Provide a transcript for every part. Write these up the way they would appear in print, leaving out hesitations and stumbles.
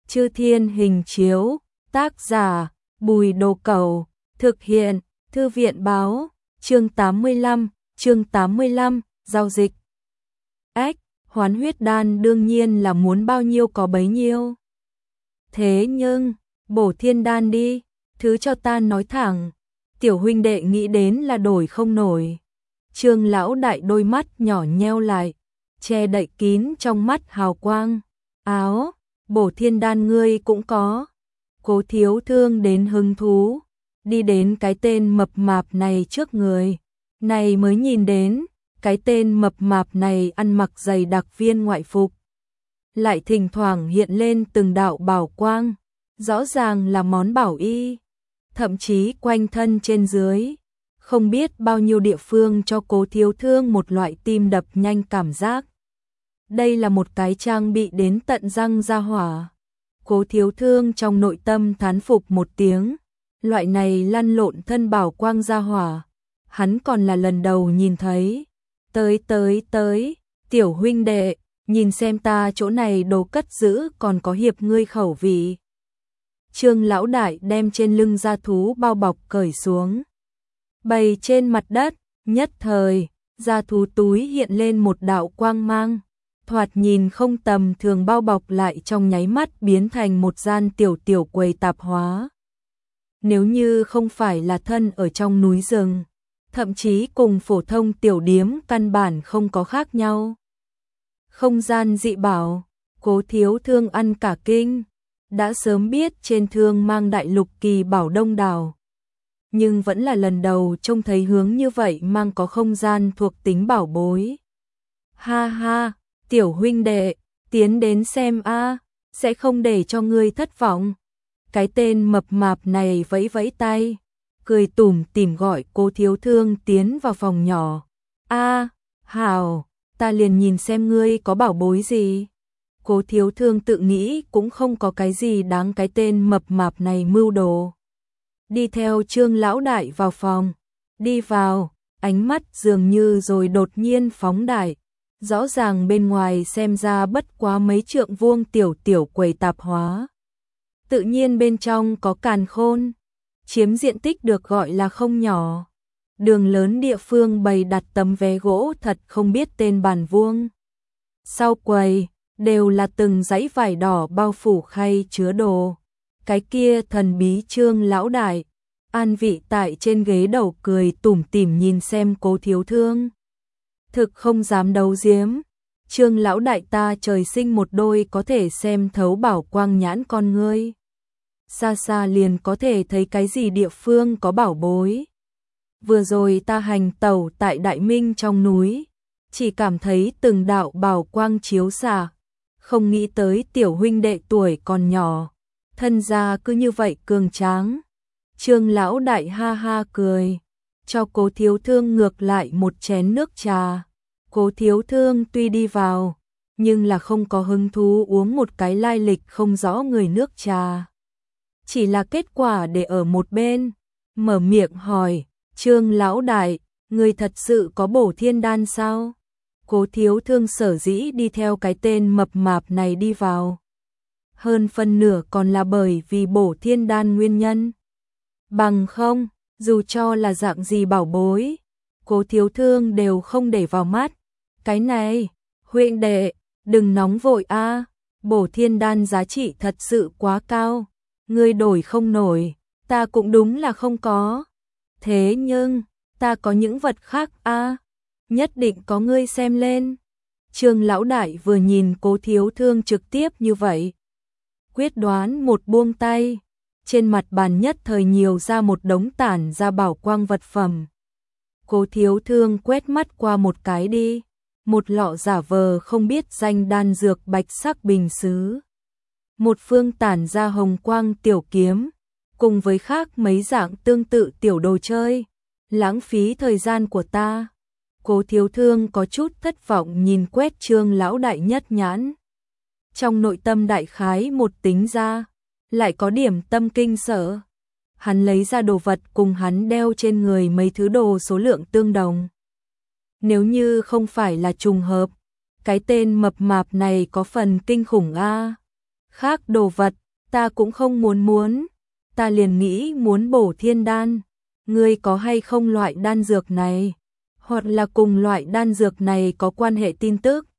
Chư Thiên Hình Chiếu, tác giả Bùi Đồ Cẩu, thực hiện Thư viện Báo, chương 85, giao dịch. Ách, hoán huyết đan đương nhiên là muốn bao nhiêu có bấy nhiêu. Thế nhưng, bổ thiên đan đi, thứ cho ta nói thẳng, tiểu huynh đệ nghĩ đến là đổi không nổi. Trương lão đại đôi mắt nhỏ nheo lại, che đậy kín trong mắt hào quang. Áo, bổ thiên đan ngươi cũng có. Cố Thiếu Thương đến hứng thú, đi đến cái tên mập mạp này trước người. Này mới nhìn đến, cái tên mập mạp này ăn mặc dày đặc viên ngoại phục. Lại thỉnh thoảng hiện lên từng đạo bảo quang, rõ ràng là món bảo y. Thậm chí quanh thân trên dưới, không biết bao nhiêu địa phương cho Cố Thiếu Thương một loại tim đập nhanh cảm giác. Đây là một cái trang bị đến tận răng ra hỏa. Cố Thiếu Thương trong nội tâm thán phục một tiếng, loại này lăn lộn thân bảo quang ra hỏa, hắn còn là lần đầu nhìn thấy. Tới, tiểu huynh đệ, nhìn xem ta chỗ này đồ cất giữ còn có hiệp ngươi khẩu vị. Trương lão đại đem trên lưng da thú bao bọc cởi xuống, bày trên mặt đất, nhất thời, da thú túi hiện lên một đạo quang mang, thoạt nhìn không tầm thường bao bọc lại trong nháy mắt biến thành một gian tiểu quầy tạp hóa. Nếu như không phải là thân ở trong núi rừng, thậm chí cùng phổ thông tiểu điếm căn bản không có khác nhau. Không gian dị bảo, Cố Thiếu Thương ăn cả kinh, đã sớm biết trên thương mang đại lục kỳ bảo đông đảo, nhưng vẫn là lần đầu trông thấy hướng như vậy mang có không gian thuộc tính bảo bối. Ha ha, tiểu huynh đệ, tiến đến xem a, sẽ không để cho ngươi thất vọng. Cái tên mập mạp này vẫy vẫy tay, cười tủm tỉm gọi Cố Thiếu Thương tiến vào phòng nhỏ. A, hảo, ta liền nhìn xem ngươi có bảo bối gì. Cố Thiếu Thương tự nghĩ cũng không có cái gì đáng cái tên mập mạp này mưu đồ. Đi theo Trương lão đại vào phòng, đi vào, ánh mắt dường như rồi đột nhiên phóng đại. Rõ ràng bên ngoài xem ra bất quá mấy trượng vuông tiểu quầy tạp hóa. Tự nhiên bên trong có càn khôn, chiếm diện tích được gọi là không nhỏ. Đường lớn địa phương bày đặt tấm vé gỗ thật không biết tên bàn vuông. Sau quầy, đều là từng dãy vải đỏ bao phủ khay chứa đồ. Cái kia thần bí Trương lão đại, an vị tại trên ghế đầu cười tủm tỉm nhìn xem Cố Thiếu Thương. Thực không dám đấu giếm, Trương lão đại ta trời sinh một đôi có thể xem thấu bảo quang nhãn con ngươi. Xa xa liền có thể thấy cái gì địa phương có bảo bối. Vừa rồi ta hành tẩu tại Đại Minh trong núi, chỉ cảm thấy từng đạo bảo quang chiếu xạ, không nghĩ tới tiểu huynh đệ tuổi còn nhỏ, thân gia cứ như vậy cường tráng. Trương lão đại ha ha cười, cho Cố Thiếu Thương ngược lại một chén nước trà. Cố Thiếu Thương tuy đi vào, nhưng là không có hứng thú uống một cái lai lịch không rõ người nước trà. Chỉ là kết quả để ở một bên, mở miệng hỏi, Trương lão đại, người thật sự có bổ thiên đan sao? Cố Thiếu Thương sở dĩ đi theo cái tên mập mạp này đi vào. Hơn phân nửa còn là bởi vì bổ thiên đan nguyên nhân. Bằng không, dù cho là dạng gì bảo bối, Cố Thiếu Thương đều không để vào mắt. Cái này, huynh đệ, đừng nóng vội a, bổ thiên đan giá trị thật sự quá cao, ngươi đổi không nổi, ta cũng đúng là không có. Thế nhưng, ta có những vật khác a, nhất định có ngươi xem lên. Trương lão đại vừa nhìn Cố Thiếu Thương trực tiếp như vậy, quyết đoán một buông tay, trên mặt bàn nhất thời nhiều ra một đống tản ra bảo quang vật phẩm. Cố Thiếu Thương quét mắt qua một cái đi, một lọ giả vờ không biết danh đan dược bạch sắc bình sứ, một phương tản ra hồng quang tiểu kiếm, cùng với khác mấy dạng tương tự tiểu đồ chơi, lãng phí thời gian của ta. Cố Thiếu Thương có chút thất vọng nhìn quét Trương lão đại nhất nhãn. Trong nội tâm đại khái một tính ra, lại có điểm tâm kinh sợ. Hắn lấy ra đồ vật cùng hắn đeo trên người mấy thứ đồ số lượng tương đồng. Nếu như không phải là trùng hợp, cái tên mập mạp này có phần kinh khủng a. Khác đồ vật, ta cũng không muốn, ta liền nghĩ muốn bổ thiên đan. Ngươi có hay không loại đan dược này? Hoặc là cùng loại đan dược này có quan hệ tin tức?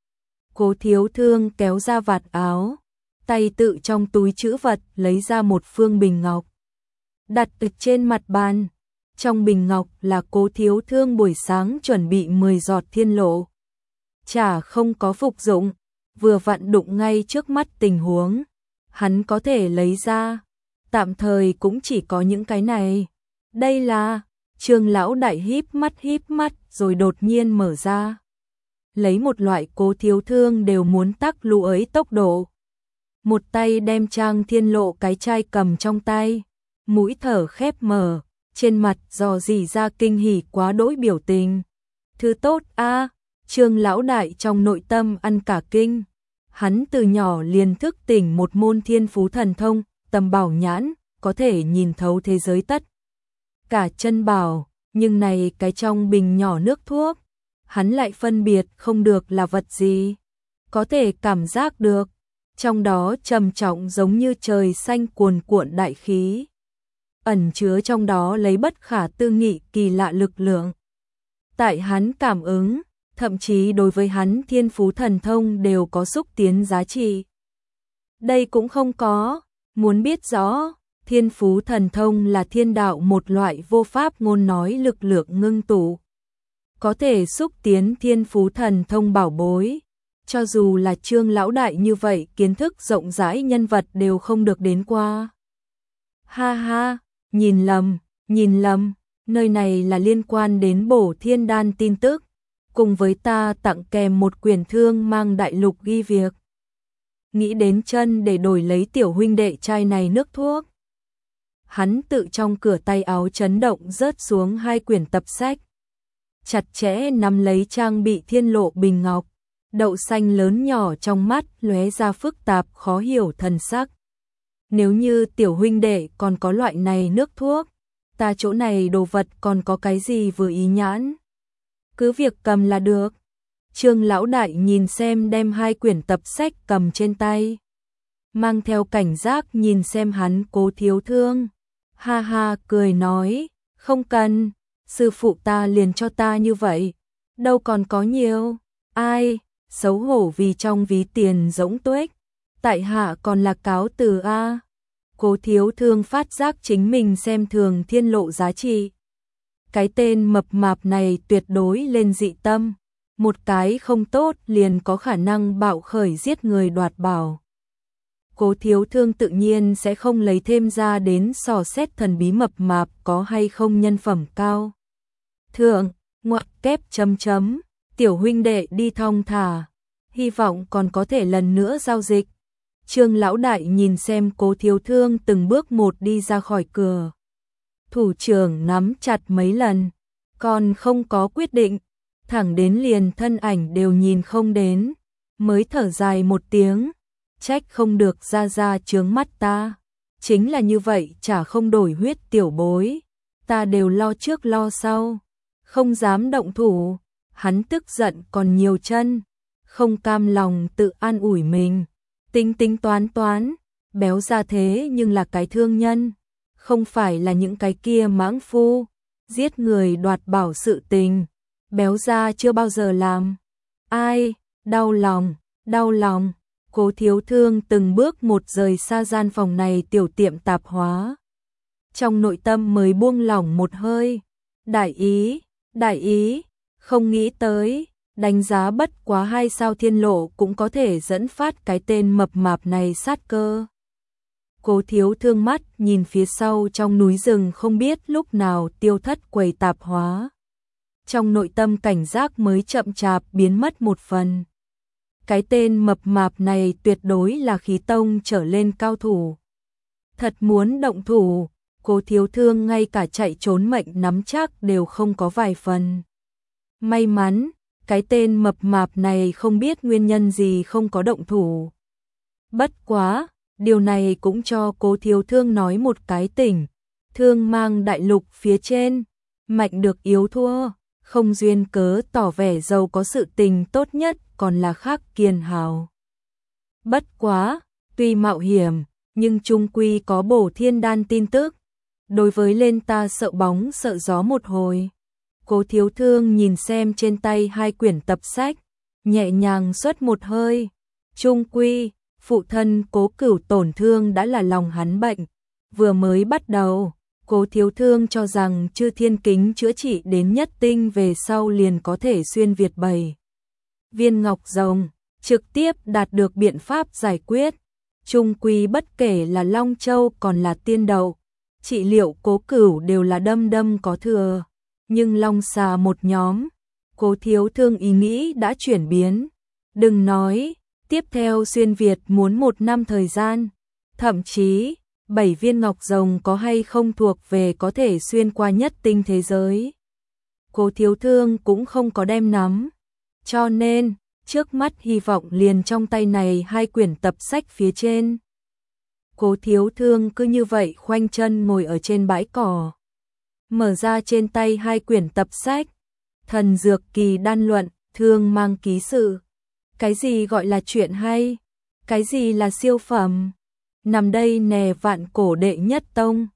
Cố Thiếu Thương kéo ra vạt áo, tay tự trong túi trữ vật lấy ra một phương bình ngọc, đặt ở trên mặt bàn. Trong bình ngọc là Cố Thiếu Thương buổi sáng chuẩn bị 10 giọt thiên lộ. Chả không có phục dụng, vừa vặn đụng ngay trước mắt tình huống, hắn có thể lấy ra. Tạm thời cũng chỉ có những cái này. Đây là, Trương lão đại híp mắt rồi đột nhiên mở ra. Lấy một loại Cố Thiếu Thương đều muốn tắc lũ ấy tốc độ. Một tay đem Trang Thiên Lộ cái chai cầm trong tay, mũi thở khép mở, trên mặt dò dỉ ra kinh hỉ quá đỗi biểu tình. Thứ tốt a, Trương lão đại trong nội tâm ăn cả kinh. Hắn từ nhỏ liền thức tỉnh một môn thiên phú thần thông, tầm bảo nhãn, có thể nhìn thấu thế giới tất cả chân bảo, nhưng này cái trong bình nhỏ nước thuốc, hắn lại phân biệt không được là vật gì. Có thể cảm giác được, trong đó trầm trọng giống như trời xanh cuồn cuộn đại khí. Ẩn chứa trong đó lấy bất khả tư nghị kỳ lạ lực lượng. Tại hắn cảm ứng, thậm chí đối với hắn thiên phú thần thông đều có xúc tiến giá trị. Đây cũng không có, muốn biết rõ, thiên phú thần thông là thiên đạo một loại vô pháp ngôn nói lực lượng ngưng tụ. Có thể xúc tiến thiên phú thần thông bảo bối. Cho dù là Trương lão đại như vậy kiến thức rộng rãi nhân vật đều không được đến qua. Ha ha, nhìn lầm, nơi này là liên quan đến bổ thiên đan tin tức. Cùng với ta tặng kèm một quyển thương mang đại lục ghi việc. Nghĩ đến chân để đổi lấy tiểu huynh đệ chai này nước thuốc. Hắn tự trong cửa tay áo chấn động rớt xuống 2 quyển tập sách. Chặt chẽ nắm lấy trang bị thiên lộ bình ngọc. Đậu xanh lớn nhỏ trong mắt lóe ra phức tạp khó hiểu thần sắc. Nếu như tiểu huynh đệ còn có loại này nước thuốc, ta chỗ này đồ vật còn có cái gì vừa ý nhãn. Cứ việc cầm là được. Trương lão đại nhìn xem đem 2 quyển tập sách cầm trên tay. Mang theo cảnh giác nhìn xem hắn Cố Thiếu Thương. Ha ha cười nói, không cần, sư phụ ta liền cho ta như vậy. Đâu còn có nhiều, ai, xấu hổ vì trong ví tiền rỗng tuếch. Tại hạ còn là cáo từ a. Cố Thiếu Thương phát giác chính mình xem thường thiên lộ giá trị. Cái tên mập mạp này tuyệt đối lên dị tâm, một cái không tốt liền có khả năng bạo khởi giết người đoạt bảo. Cố Thiếu Thương tự nhiên sẽ không lấy thêm ra đến sò xét thần bí mập mạp có hay không nhân phẩm cao. Thượng, ngoặc kép chấm chấm, tiểu huynh đệ đi thong thả, hy vọng còn có thể lần nữa giao dịch. Trương lão đại nhìn xem Cố Thiếu Thương từng bước một đi ra khỏi cửa. Thủ trưởng nắm chặt mấy lần, còn không có quyết định, thẳng đến liền thân ảnh đều nhìn không đến, mới thở dài một tiếng, trách không được ra chướng mắt ta, chính là như vậy chả không đổi huyết tiểu bối, ta đều lo trước lo sau, không dám động thủ, hắn tức giận còn nhiều chân, không cam lòng tự an ủi mình, tính toán, béo ra thế nhưng là cái thương nhân. Không phải là những cái kia mãng phu, giết người đoạt bảo sự tình, béo ra chưa bao giờ làm. Ai, đau lòng, Cố Thiếu Thương từng bước một rời xa gian phòng này tiểu tiệm tạp hóa. Trong nội tâm mới buông lỏng một hơi, đại ý, không nghĩ tới, đánh giá bất quá 2 sao thiên lộ cũng có thể dẫn phát cái tên mập mạp này sát cơ. Cố Thiếu Thương mắt nhìn phía sau trong núi rừng không biết lúc nào tiêu thất quầy tạp hóa. Trong nội tâm cảnh giác mới chậm chạp biến mất một phần. Cái tên mập mạp này tuyệt đối là khí tông trở lên cao thủ. Thật muốn động thủ, Cố Thiếu Thương ngay cả chạy trốn mệnh nắm chắc đều không có vài phần. May mắn, cái tên mập mạp này không biết nguyên nhân gì không có động thủ. Bất quá, điều này cũng cho Cố Thiếu Thương nói một cái tỉnh, thương mang đại lục phía trên, mạnh được yếu thua, không duyên cớ tỏ vẻ giàu có sự tình tốt nhất còn là khác kiền hào. Bất quá, Tuy mạo hiểm, nhưng chung quy có bổ thiên đan tin tức. Đối với lên ta sợ bóng sợ gió một hồi. Cố Thiếu Thương nhìn xem trên tay 2 quyển tập sách, nhẹ nhàng xuất một hơi. Chung quy, phụ thân Cố Cửu tổn thương đã là lòng hắn bệnh. Vừa mới bắt đầu, Cố Thiếu Thương cho rằng Chư Thiên Kính chữa trị đến nhất tinh về sau liền có thể xuyên Việt 7 viên ngọc rồng, trực tiếp đạt được biện pháp giải quyết. Chung quy bất kể là Long Châu còn là Tiên Đậu, trị liệu Cố Cửu đều là đâm đâm có thừa. Nhưng Long Xà một nhóm, Cố Thiếu Thương ý nghĩ đã chuyển biến. Đừng nói, tiếp theo xuyên Việt muốn 1 năm thời gian, thậm chí 7 viên ngọc rồng có hay không thuộc về có thể xuyên qua nhất tinh thế giới. Cố Thiếu Thương cũng không có đem nắm, cho nên trước mắt hy vọng liền trong tay này 2 quyển tập sách phía trên. Cố Thiếu Thương cứ như vậy khoanh chân ngồi ở trên bãi cỏ, mở ra trên tay 2 quyển tập sách. Thần Dược Kỳ Đan Luận, Thương Mang Ký Sự. Cái gì gọi là chuyện hay? Cái gì là siêu phẩm? Nằm đây nè Vạn Cổ đệ nhất tông,